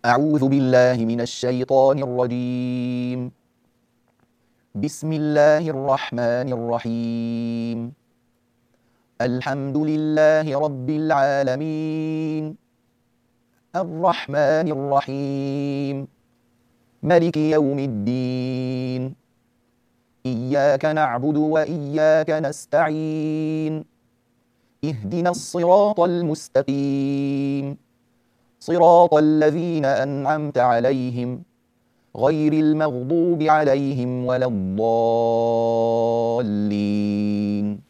أعوذ بالله من الشيطان الرجيم. بسم الله الرحمن الرحيم. الحمد لله رب العالمين، الرحمن الرحيم، ملك يوم الدين. إياك نعبد وإياك نستعين. اهدنا الصراط المستقيم، صراط الذين أنعمت عليهم غير المغضوب عليهم ولا الضالين.